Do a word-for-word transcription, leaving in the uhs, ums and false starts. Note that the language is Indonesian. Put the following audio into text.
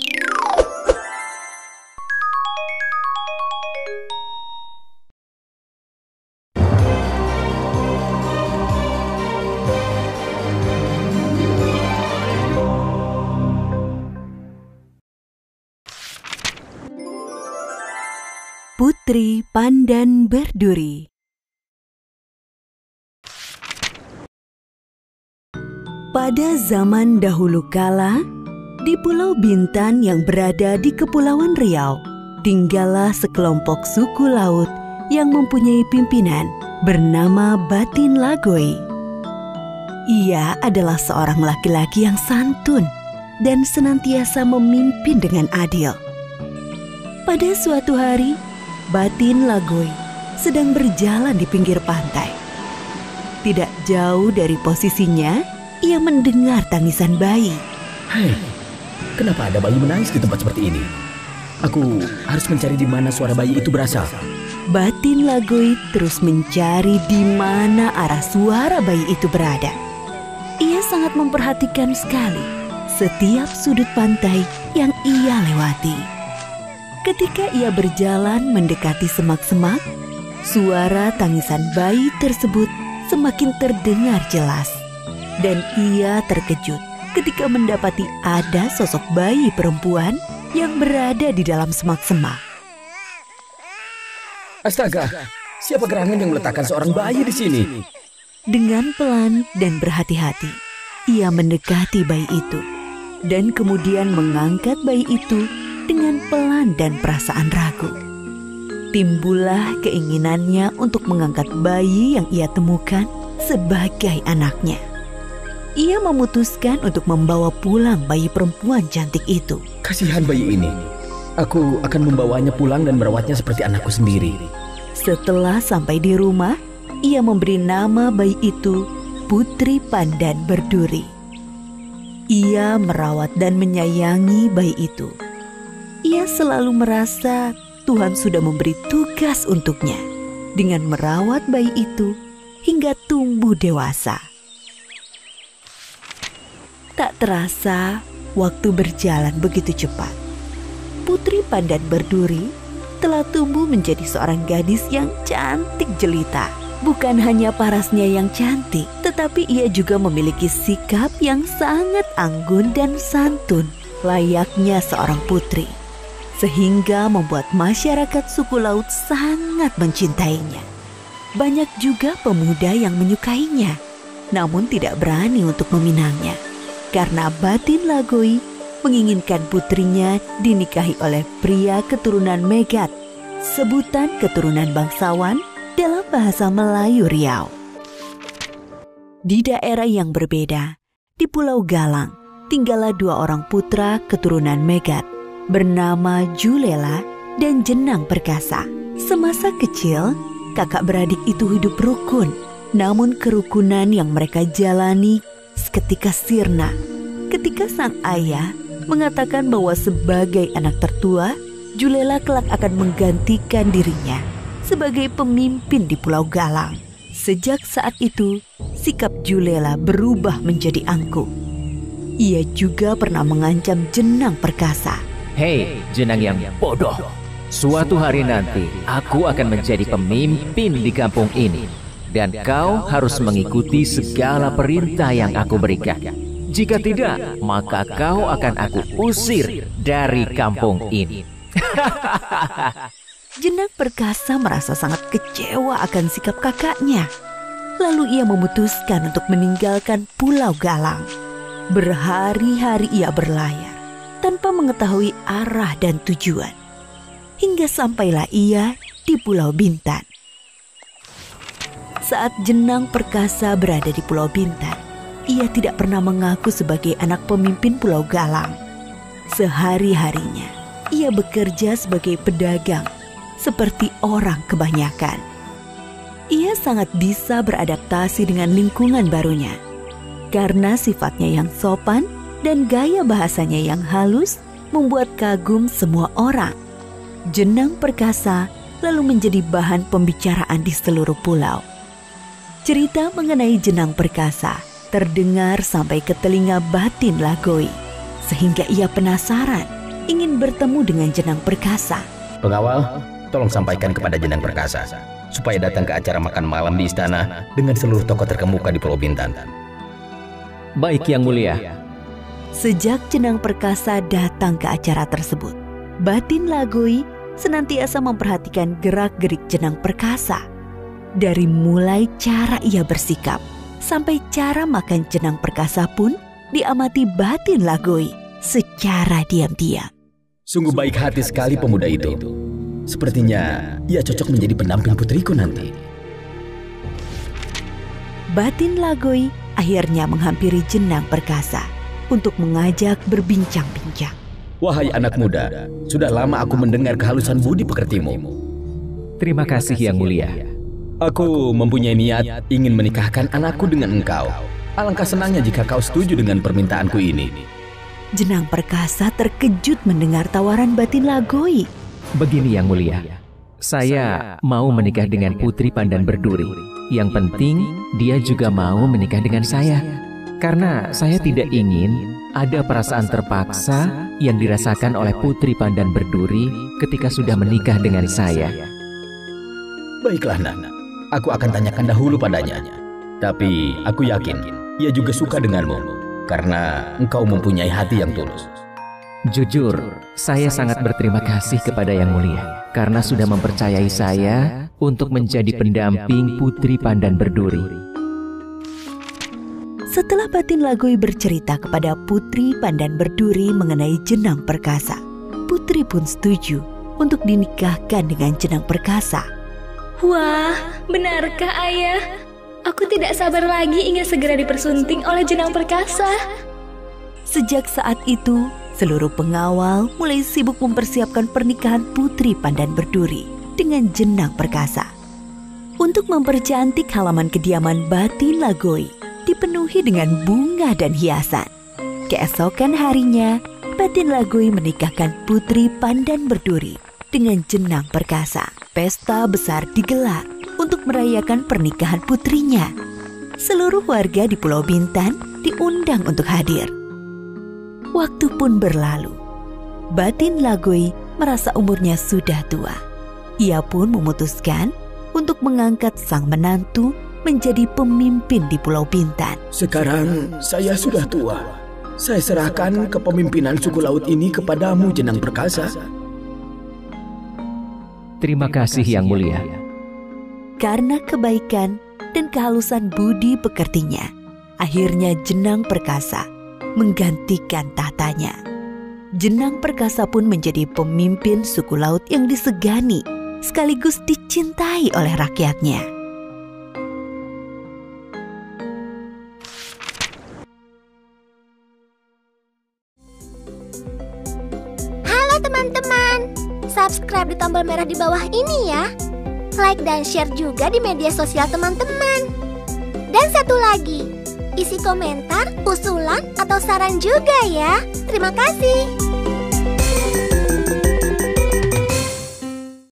Putri Pandan Berduri. Pada zaman dahulu kala, di Pulau Bintan yang berada di Kepulauan Riau, tinggallah sekelompok suku laut yang mempunyai pimpinan bernama Batin Lagoi. Ia adalah seorang laki-laki yang santun dan senantiasa memimpin dengan adil. Pada suatu hari, Batin Lagoi sedang berjalan di pinggir pantai. Tidak jauh dari posisinya, ia mendengar tangisan bayi. Hei, kenapa ada bayi menangis di tempat seperti ini? Aku harus mencari di mana suara bayi itu berasal. Batin Lagoi terus mencari di mana arah suara bayi itu berada. Ia sangat memperhatikan sekali setiap sudut pantai yang ia lewati. Ketika ia berjalan mendekati semak-semak, suara tangisan bayi tersebut semakin terdengar jelas. Dan ia terkejut ketika mendapati ada sosok bayi perempuan yang berada di dalam semak-semak. Astaga, siapa gerangan yang meletakkan seorang bayi di sini? Dengan pelan dan berhati-hati, ia mendekati bayi itu dan kemudian mengangkat bayi itu dengan pelan dan perasaan ragu. Timbullah keinginannya untuk mengangkat bayi yang ia temukan sebagai anaknya. Ia memutuskan untuk membawa pulang bayi perempuan cantik itu. Kasihan bayi ini. Aku akan membawanya pulang dan merawatnya seperti anakku sendiri. Setelah sampai di rumah, ia memberi nama bayi itu Putri Pandan Berduri. Ia merawat dan menyayangi bayi itu. Ia selalu merasa Tuhan sudah memberi tugas untuknya dengan merawat bayi itu hingga tumbuh dewasa. Tak terasa, waktu berjalan begitu cepat. Putri Pandan Berduri telah tumbuh menjadi seorang gadis yang cantik jelita. Bukan hanya parasnya yang cantik, tetapi ia juga memiliki sikap yang sangat anggun dan santun, layaknya seorang putri. Sehingga membuat masyarakat suku laut sangat mencintainya. Banyak juga pemuda yang menyukainya, namun tidak berani untuk meminangnya. Karena Batin Lagoi menginginkan putrinya dinikahi oleh pria keturunan Megat, sebutan keturunan bangsawan dalam bahasa Melayu Riau. Di daerah yang berbeda, di Pulau Galang, tinggallah dua orang putra keturunan Megat, bernama Julela dan Jenang Perkasa. Semasa kecil, kakak beradik itu hidup rukun. Namun kerukunan yang mereka jalani seketika sirna ketika sang ayah mengatakan bahwa sebagai anak tertua, Julela kelak akan menggantikan dirinya sebagai pemimpin di Pulau Galang. Sejak saat itu, sikap Julela berubah menjadi angkuh. Ia juga pernah mengancam Jenang Perkasa. Hei, Jenang yang bodoh. Suatu hari nanti aku akan menjadi pemimpin di kampung ini. Dan kau harus mengikuti segala perintah yang aku berikan. Jika tidak, maka kau akan aku usir dari kampung ini. Jenang Perkasa merasa sangat kecewa akan sikap kakaknya. Lalu ia memutuskan untuk meninggalkan Pulau Galang. Berhari-hari ia berlayar tanpa mengetahui arah dan tujuan. Hingga sampailah ia di Pulau Bintan. Saat Jenang Perkasa berada di Pulau Bintan, ia tidak pernah mengaku sebagai anak pemimpin Pulau Galang. Sehari-harinya, ia bekerja sebagai pedagang seperti orang kebanyakan. Ia sangat bisa beradaptasi dengan lingkungan barunya. Karena sifatnya yang sopan dan gaya bahasanya yang halus membuat kagum semua orang. Jenang Perkasa lalu menjadi bahan pembicaraan di seluruh pulau. Cerita mengenai Jenang Perkasa terdengar sampai ke telinga Batin Lagoi, sehingga ia penasaran ingin bertemu dengan Jenang Perkasa. Pengawal, tolong sampaikan kepada Jenang Perkasa supaya datang ke acara makan malam di istana dengan seluruh tokoh terkemuka di Pulau Bintan. Baik Yang Mulia. Sejak Jenang Perkasa datang ke acara tersebut, Batin Lagoi senantiasa memperhatikan gerak-gerik Jenang Perkasa. Dari mulai cara ia bersikap sampai cara makan Jenang Perkasa pun diamati Batin Lagoi secara diam-diam. Sungguh baik hati sekali pemuda itu. Sepertinya ia cocok menjadi pendamping putriku nanti. Batin Lagoi akhirnya menghampiri Jenang Perkasa untuk mengajak berbincang-bincang. Wahai anak muda, sudah lama aku mendengar kehalusan budi pekertimu. Terima kasih Yang Mulia. Aku mempunyai niat ingin menikahkan anakku dengan engkau. Alangkah senangnya jika kau setuju dengan permintaanku ini. Jenang Perkasa terkejut mendengar tawaran Batin Lagoi. Begini Yang Mulia, saya mau menikah dengan Putri Pandan Berduri. Yang penting dia juga mau menikah dengan saya. Karena saya tidak ingin ada perasaan terpaksa yang dirasakan oleh Putri Pandan Berduri ketika sudah menikah dengan saya. Baiklah Nana, aku akan tanyakan dahulu padanya. Tapi aku yakin ia juga suka denganmu karena engkau mempunyai hati yang tulus. Jujur, saya sangat berterima kasih kepada Yang Mulia karena sudah mempercayai saya untuk menjadi pendamping Putri Pandan Berduri. Setelah Batin Lagoi bercerita kepada Putri Pandan Berduri mengenai Jenang Perkasa, Putri pun setuju untuk dinikahkan dengan Jenang Perkasa. Wah, benarkah ayah? Aku tidak sabar lagi ingin segera dipersunting oleh Jenang Perkasa. Sejak saat itu, seluruh pengawal mulai sibuk mempersiapkan pernikahan Putri Pandan Berduri dengan Jenang Perkasa. Untuk mempercantik halaman kediaman Batin Lagoi, dipenuhi dengan bunga dan hiasan. Keesokan harinya, Batin Lagoi menikahkan Putri Pandan Berduri dengan Jenang Perkasa. Pesta besar digelar untuk merayakan pernikahan putrinya. Seluruh warga di Pulau Bintan diundang untuk hadir. Waktu pun berlalu. Batin Lagoi merasa umurnya sudah tua. Ia pun memutuskan untuk mengangkat sang menantu menjadi pemimpin di Pulau Bintan. Sekarang saya sudah tua. Saya serahkan kepemimpinan suku laut ini kepadamu, Jenang Perkasa. Terima kasih Yang Mulia. Karena kebaikan dan kehalusan budi pekertinya, akhirnya Jenang Perkasa menggantikan tahtanya. Jenang Perkasa pun menjadi pemimpin suku laut yang disegani, sekaligus dicintai oleh rakyatnya. Halo teman-teman, subscribe di tombol merah di bawah ini ya. Like dan share juga di media sosial teman-teman. Dan satu lagi, isi komentar, usulan, atau saran juga ya. Terima kasih.